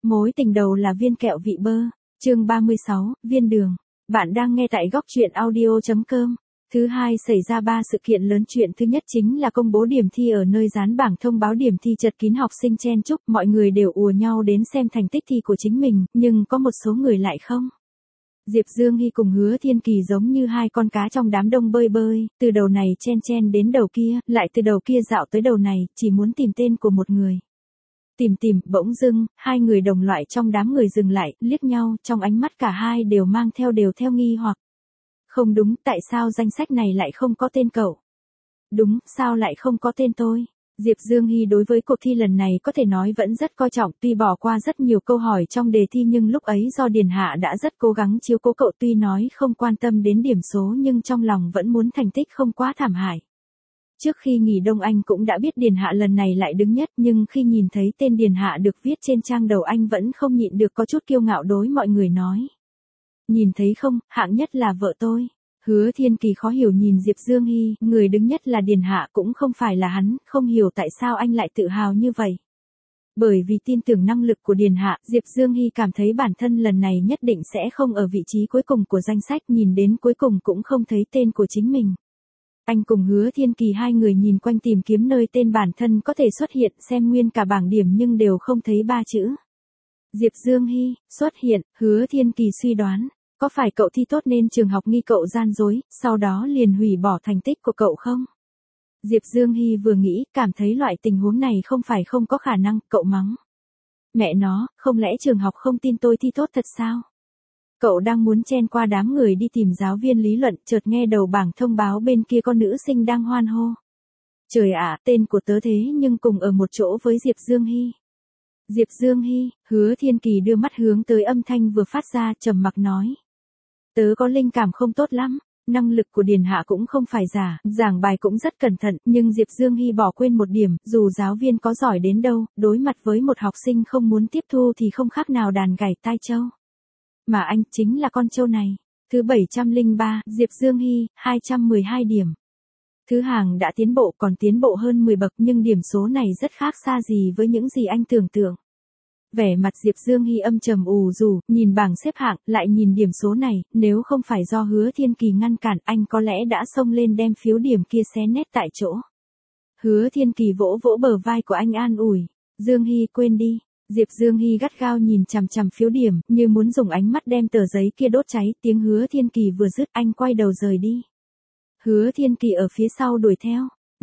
Mối tình đầu là viên kẹo vị bơ. Chương 36, viên đường. Bạn đang nghe tại góc truyện audio.com. Thứ hai xảy ra 3 sự kiện lớn. Chuyện thứ nhất chính là công bố điểm thi ở nơi dán bảng thông báo điểm thi chật kín, học sinh chen chúc, mọi người đều ùa nhau đến xem thành tích thi của chính mình, nhưng có một số người lại không. Diệp Dương Hy cùng Hứa Thiên Kỳ giống như hai con cá trong đám đông bơi bơi, từ đầu này chen chen đến đầu kia, lại từ đầu kia dạo tới đầu này, chỉ muốn tìm tên của một người. Tìm, bỗng dưng, hai người đồng loại trong đám người dừng lại, liếc nhau, trong ánh mắt cả hai đều mang theo nghi hoặc. Không đúng, tại sao danh sách này lại không có tên cậu? Đúng, sao lại không có tên tôi? Diệp Dương Hy đối với cuộc thi lần này có thể nói vẫn rất coi trọng, tuy bỏ qua rất nhiều câu hỏi trong đề thi nhưng lúc ấy do Điền Hạ đã rất cố gắng chiếu cố cậu, tuy nói không quan tâm đến điểm số nhưng trong lòng vẫn muốn thành tích không quá thảm hại. Trước khi nghỉ đông anh cũng đã biết Điền Hạ lần này lại đứng nhất, nhưng khi nhìn thấy tên Điền Hạ được viết trên trang đầu anh vẫn không nhịn được có chút kiêu ngạo đối mọi người nói. Nhìn thấy không, hạng nhất là vợ tôi. Hứa Thiên Kỳ khó hiểu nhìn Diệp Dương Hy, người đứng nhất là Điền Hạ cũng không phải là hắn, không hiểu tại sao anh lại tự hào như vậy. Bởi vì tin tưởng năng lực của Điền Hạ, Diệp Dương Hy cảm thấy bản thân lần này nhất định sẽ không ở vị trí cuối cùng của danh sách, nhìn đến cuối cùng cũng không thấy tên của chính mình. Anh cùng Hứa Thiên Kỳ hai người nhìn quanh tìm kiếm nơi tên bản thân có thể xuất hiện, xem nguyên cả bảng điểm nhưng đều không thấy 3 chữ. Diệp Dương Hy, xuất hiện. Hứa Thiên Kỳ suy đoán, có phải cậu thi tốt nên trường học nghi cậu gian dối, sau đó liền hủy bỏ thành tích của cậu không? Diệp Dương Hy vừa nghĩ, cảm thấy loại tình huống này không phải không có khả năng, cậu mắng. Mẹ nó, không lẽ trường học không tin tôi thi tốt thật sao? Cậu đang muốn chen qua đám người đi tìm giáo viên lý luận, chợt nghe đầu bảng thông báo bên kia có nữ sinh đang hoan hô. Trời ạ, tên của tớ thế nhưng cùng ở một chỗ với Diệp Dương Hy. Diệp Dương Hy, Hứa Thiên Kỳ đưa mắt hướng tới âm thanh vừa phát ra, trầm mặc nói. Tớ có linh cảm không tốt lắm, năng lực của Điền Hạ cũng không phải giả, giảng bài cũng rất cẩn thận, nhưng Diệp Dương Hy bỏ quên một điểm, dù giáo viên có giỏi đến đâu, đối mặt với một học sinh không muốn tiếp thu thì không khác nào đàn gảy tai trâu. Mà anh chính là con trâu này. Thứ 703, Diệp Dương Hy, 212 điểm. Thứ hàng đã tiến bộ, còn tiến bộ hơn 10 bậc, nhưng điểm số này rất khác xa gì với những gì anh tưởng tượng. Vẻ mặt Diệp Dương Hy âm trầm ù rù, nhìn bảng xếp hạng, lại nhìn điểm số này, nếu không phải do Hứa Thiên Kỳ ngăn cản, anh có lẽ đã xông lên đem phiếu điểm kia xé nét tại chỗ. Hứa Thiên Kỳ vỗ vỗ bờ vai của anh an ủi. Dương Hy, quên đi. Diệp Dương Hy gắt gao nhìn chằm chằm phiếu điểm, như muốn dùng ánh mắt đem tờ giấy kia đốt cháy, tiếng Hứa Thiên Kỳ vừa dứt, anh quay đầu rời đi. Hứa Thiên Kỳ ở phía sau đuổi theo.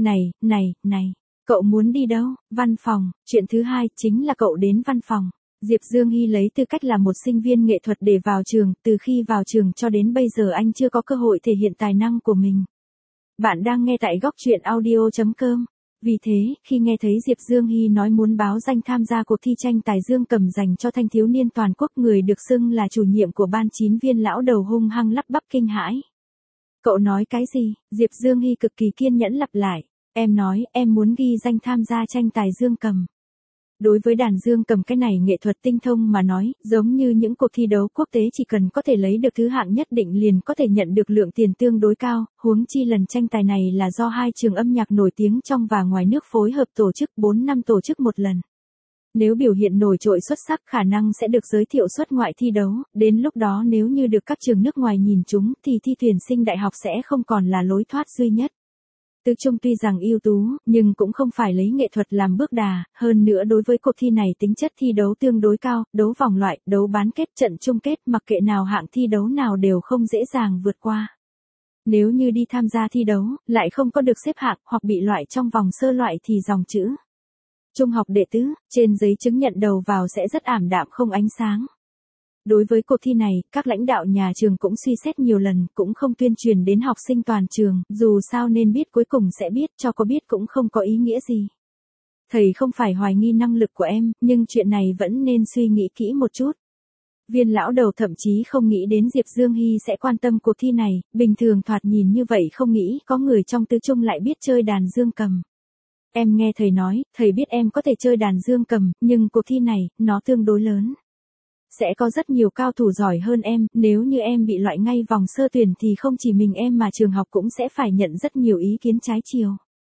Này, cậu muốn đi đâu? Văn phòng. Chuyện thứ hai chính là cậu đến văn phòng. Diệp Dương Hy lấy tư cách là một sinh viên nghệ thuật để vào trường, từ khi vào trường cho đến bây giờ anh chưa có cơ hội thể hiện tài năng của mình. Bạn đang nghe tại góc truyện audio.com. Vì thế, khi nghe thấy Diệp Dương Hy nói muốn báo danh tham gia cuộc thi tranh tài dương cầm dành cho thanh thiếu niên toàn quốc, người được xưng là chủ nhiệm của ban 9 viên lão đầu hung hăng lắp bắp kinh hãi. Cậu nói cái gì? Diệp Dương Hy cực kỳ kiên nhẫn lặp lại. Em nói, em muốn ghi danh tham gia tranh tài dương cầm. Đối với đàn dương cầm cái này nghệ thuật tinh thông mà nói, giống như những cuộc thi đấu quốc tế chỉ cần có thể lấy được thứ hạng nhất định liền có thể nhận được lượng tiền tương đối cao, huống chi lần tranh tài này là do hai trường âm nhạc nổi tiếng trong và ngoài nước phối hợp tổ chức 4 năm tổ chức một lần. Nếu biểu hiện nổi trội xuất sắc khả năng sẽ được giới thiệu xuất ngoại thi đấu, đến lúc đó nếu như được các trường nước ngoài nhìn chúng thì thi tuyển sinh đại học sẽ không còn là lối thoát duy nhất. Tứ Trung tuy rằng ưu tú, nhưng cũng không phải lấy nghệ thuật làm bước đà, hơn nữa đối với cuộc thi này tính chất thi đấu tương đối cao, đấu vòng loại, đấu bán kết, trận chung kết, mặc kệ nào hạng thi đấu nào đều không dễ dàng vượt qua. Nếu như đi tham gia thi đấu, lại không có được xếp hạng, hoặc bị loại trong vòng sơ loại thì dòng chữ trung học đệ tứ, trên giấy chứng nhận đầu vào sẽ rất ảm đạm không ánh sáng. Đối với cuộc thi này, các lãnh đạo nhà trường cũng suy xét nhiều lần, cũng không tuyên truyền đến học sinh toàn trường, dù sao nên biết cuối cùng sẽ biết, cho có biết cũng không có ý nghĩa gì. Thầy không phải hoài nghi năng lực của em, nhưng chuyện này vẫn nên suy nghĩ kỹ một chút. Viên lão đầu thậm chí không nghĩ đến Diệp Dương Hy sẽ quan tâm cuộc thi này, bình thường thoạt nhìn như vậy không nghĩ có người trong tứ trung lại biết chơi đàn dương cầm. Em nghe thầy nói, thầy biết em có thể chơi đàn dương cầm, nhưng cuộc thi này, nó tương đối lớn. Sẽ có rất nhiều cao thủ giỏi hơn em, nếu như em bị loại ngay vòng sơ tuyển thì không chỉ mình em mà trường học cũng sẽ phải nhận rất nhiều ý kiến trái chiều.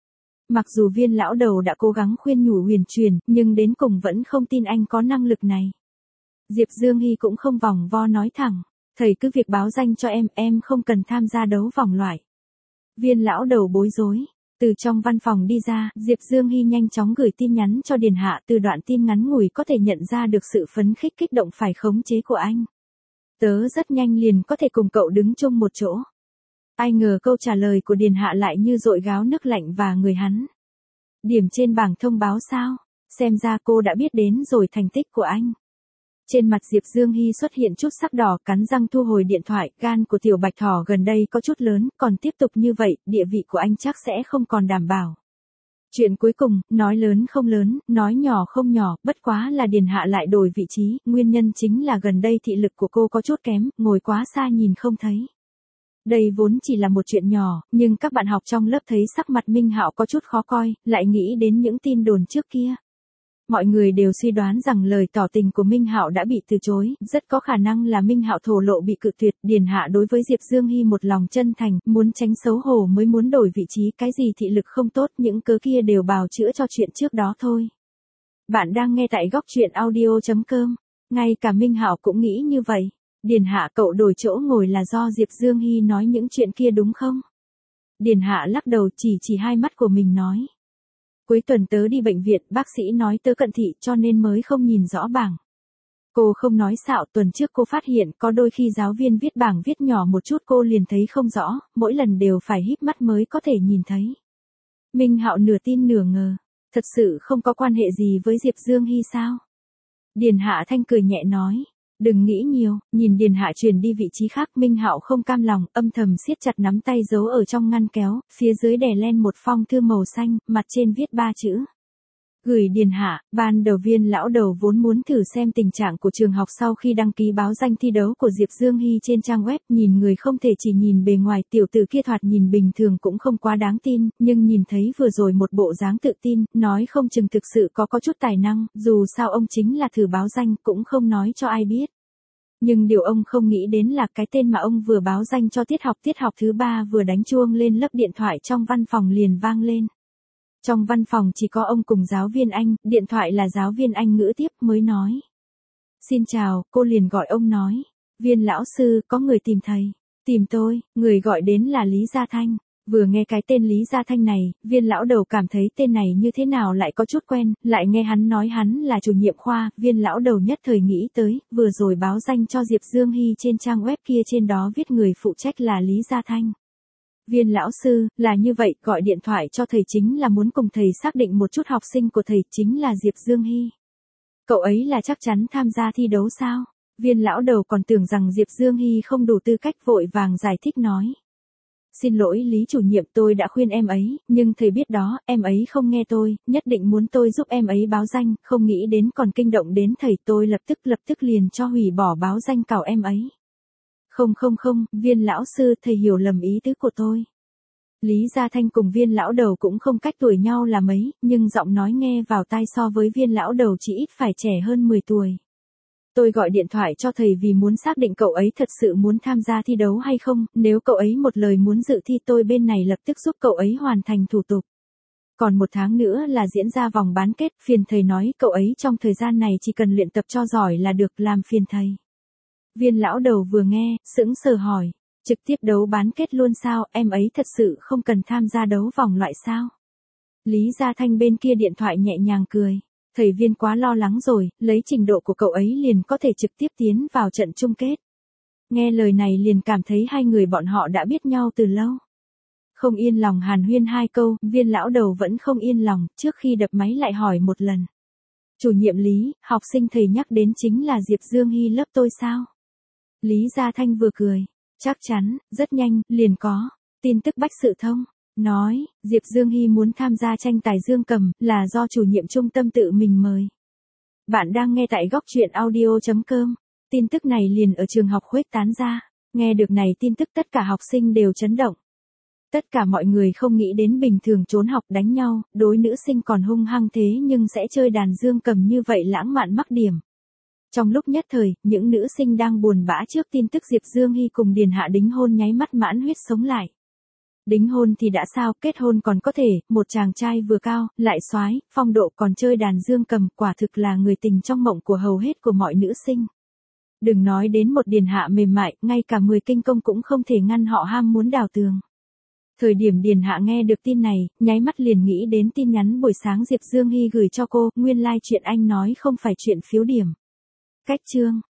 Mặc dù viên lão đầu đã cố gắng khuyên nhủ huyền truyền, nhưng đến cùng vẫn không tin anh có năng lực này. Diệp Dương Hy cũng không vòng vo nói thẳng, thầy cứ việc báo danh cho em không cần tham gia đấu vòng loại. Viên lão đầu bối rối. Từ trong văn phòng đi ra, Diệp Dương Hy nhanh chóng gửi tin nhắn cho Điền Hạ, từ đoạn tin ngắn ngủi có thể nhận ra được sự phấn khích kích động phải khống chế của anh. Tớ rất nhanh liền có thể cùng cậu đứng chung một chỗ. Ai ngờ câu trả lời của Điền Hạ lại như dội gáo nước lạnh vào người hắn. Điểm trên bảng thông báo sao? Xem ra cô đã biết đến rồi thành tích của anh. Trên mặt Diệp Dương Hy xuất hiện chút sắc đỏ, cắn răng thu hồi điện thoại, gan của tiểu bạch thỏ gần đây có chút lớn, còn tiếp tục như vậy, địa vị của anh chắc sẽ không còn đảm bảo. Chuyện cuối cùng, nói lớn không lớn, nói nhỏ không nhỏ, bất quá là Điền Hạ lại đổi vị trí, nguyên nhân chính là gần đây thị lực của cô có chút kém, ngồi quá xa nhìn không thấy. Đây vốn chỉ là một chuyện nhỏ, nhưng các bạn học trong lớp thấy sắc mặt Minh Hạo có chút khó coi, lại nghĩ đến những tin đồn trước kia. Mọi người đều suy đoán rằng lời tỏ tình của Minh Hạo đã bị từ chối, rất có khả năng là Minh Hạo thổ lộ bị cự tuyệt. Điền Hạ đối với Diệp Dương Hy một lòng chân thành, muốn tránh xấu hổ mới muốn đổi vị trí, cái gì thị lực không tốt, những cớ kia đều bào chữa cho chuyện trước đó thôi. Bạn đang nghe tại góc truyện audio.com, ngay cả Minh Hạo cũng nghĩ như vậy. Điền Hạ, cậu đổi chỗ ngồi là do Diệp Dương Hy nói những chuyện kia đúng không? Điền Hạ lắc đầu, chỉ hai mắt của mình nói. Cuối tuần tớ đi bệnh viện, bác sĩ nói tớ cận thị cho nên mới không nhìn rõ bảng. Cô không nói xạo, tuần trước cô phát hiện có đôi khi giáo viên viết bảng viết nhỏ một chút cô liền thấy không rõ, mỗi lần đều phải híp mắt mới có thể nhìn thấy. Minh Hạo nửa tin nửa ngờ, thật sự không có quan hệ gì với Diệp Dương Hy sao? Điền Hạ Thanh cười nhẹ nói. Đừng nghĩ nhiều, nhìn Điền Hạ chuyển đi vị trí khác, Minh Hạo không cam lòng, âm thầm siết chặt nắm tay giấu ở trong ngăn kéo, phía dưới đè lên một phong thư màu xanh, mặt trên viết 3 chữ. Gửi Điền Hạ, ban đầu Viên lão đầu vốn muốn thử xem tình trạng của trường học sau khi đăng ký báo danh thi đấu của Diệp Dương Hy trên trang web, nhìn người không thể chỉ nhìn bề ngoài, tiểu tử kia thoạt nhìn bình thường cũng không quá đáng tin, nhưng nhìn thấy vừa rồi một bộ dáng tự tin, nói không chừng thực sự có chút tài năng, dù sao ông chính là thử báo danh cũng không nói cho ai biết. Nhưng điều ông không nghĩ đến là cái tên mà ông vừa báo danh cho tiết học thứ 3 vừa đánh chuông lên lớp điện thoại trong văn phòng liền vang lên. Trong văn phòng chỉ có ông cùng giáo viên Anh, điện thoại là giáo viên Anh ngữ tiếp mới nói. Xin chào, cô liền gọi ông nói. Viên lão sư, có người tìm thầy. Tìm tôi, người gọi đến là Lý Gia Thanh. Vừa nghe cái tên Lý Gia Thanh này, Viên lão đầu cảm thấy tên này như thế nào lại có chút quen, lại nghe hắn nói hắn là chủ nhiệm khoa, Viên lão đầu nhất thời nghĩ tới, vừa rồi báo danh cho Diệp Dương Hy trên trang web kia trên đó viết người phụ trách là Lý Gia Thanh. Viên lão sư, là như vậy, gọi điện thoại cho thầy chính là muốn cùng thầy xác định một chút học sinh của thầy chính là Diệp Dương Hy. Cậu ấy là chắc chắn tham gia thi đấu sao? Viên lão đầu còn tưởng rằng Diệp Dương Hy không đủ tư cách, vội vàng giải thích nói. Xin lỗi Lý chủ nhiệm, tôi đã khuyên em ấy, nhưng thầy biết đó, em ấy không nghe tôi, nhất định muốn tôi giúp em ấy báo danh, không nghĩ đến còn kinh động đến thầy, tôi lập tức liền cho hủy bỏ báo danh cào em ấy. Không, Viên lão sư, thầy hiểu lầm ý tứ của tôi. Lý Gia Thanh cùng Viên lão đầu cũng không cách tuổi nhau là mấy, nhưng giọng nói nghe vào tai so với Viên lão đầu chỉ ít phải trẻ hơn 10 tuổi. Tôi gọi điện thoại cho thầy vì muốn xác định cậu ấy thật sự muốn tham gia thi đấu hay không, nếu cậu ấy một lời muốn dự thi tôi bên này lập tức giúp cậu ấy hoàn thành thủ tục. Còn 1 tháng nữa là diễn ra vòng bán kết, phiền thầy nói cậu ấy trong thời gian này chỉ cần luyện tập cho giỏi là được, làm phiền thầy. Viên lão đầu vừa nghe, sững sờ hỏi, trực tiếp đấu bán kết luôn sao, em ấy thật sự không cần tham gia đấu vòng loại sao? Lý Gia Thanh bên kia điện thoại nhẹ nhàng cười. Thầy Viên quá lo lắng rồi, lấy trình độ của cậu ấy liền có thể trực tiếp tiến vào trận chung kết. Nghe lời này liền cảm thấy hai người bọn họ đã biết nhau từ lâu. Không yên lòng hàn huyên 2 câu, Viên lão đầu vẫn không yên lòng, trước khi đập máy lại hỏi một lần. Chủ nhiệm Lý, học sinh thầy nhắc đến chính là Diệp Dương Hy lớp tôi sao? Lý Gia Thanh vừa cười, chắc chắn, rất nhanh, liền có, tin tức Bách Sự Thông. Nói, Diệp Dương Hy muốn tham gia tranh tài dương cầm, là do chủ nhiệm trung tâm tự mình mời. Bạn đang nghe tại góc truyện audio.com. Tin tức này liền ở trường học khuếch tán ra. Nghe được này tin tức tất cả học sinh đều chấn động. Tất cả mọi người không nghĩ đến bình thường trốn học đánh nhau, đối nữ sinh còn hung hăng thế nhưng sẽ chơi đàn dương cầm như vậy lãng mạn mắc điểm. Trong lúc nhất thời, những nữ sinh đang buồn bã trước tin tức Diệp Dương Hy cùng Điền Hạ đính hôn nháy mắt mãn huyết sống lại. Đính hôn thì đã sao, kết hôn còn có thể, một chàng trai vừa cao, lại soái, phong độ còn chơi đàn dương cầm, quả thực là người tình trong mộng của hầu hết của mọi nữ sinh. Đừng nói đến một Điền Hạ mềm mại, ngay cả 10 kinh công cũng không thể ngăn họ ham muốn đào tường. Thời điểm Điền Hạ nghe được tin này, nháy mắt liền nghĩ đến tin nhắn buổi sáng Diệp Dương Hy gửi cho cô, nguyên lai chuyện anh nói không phải chuyện phiếu điểm. Cách chương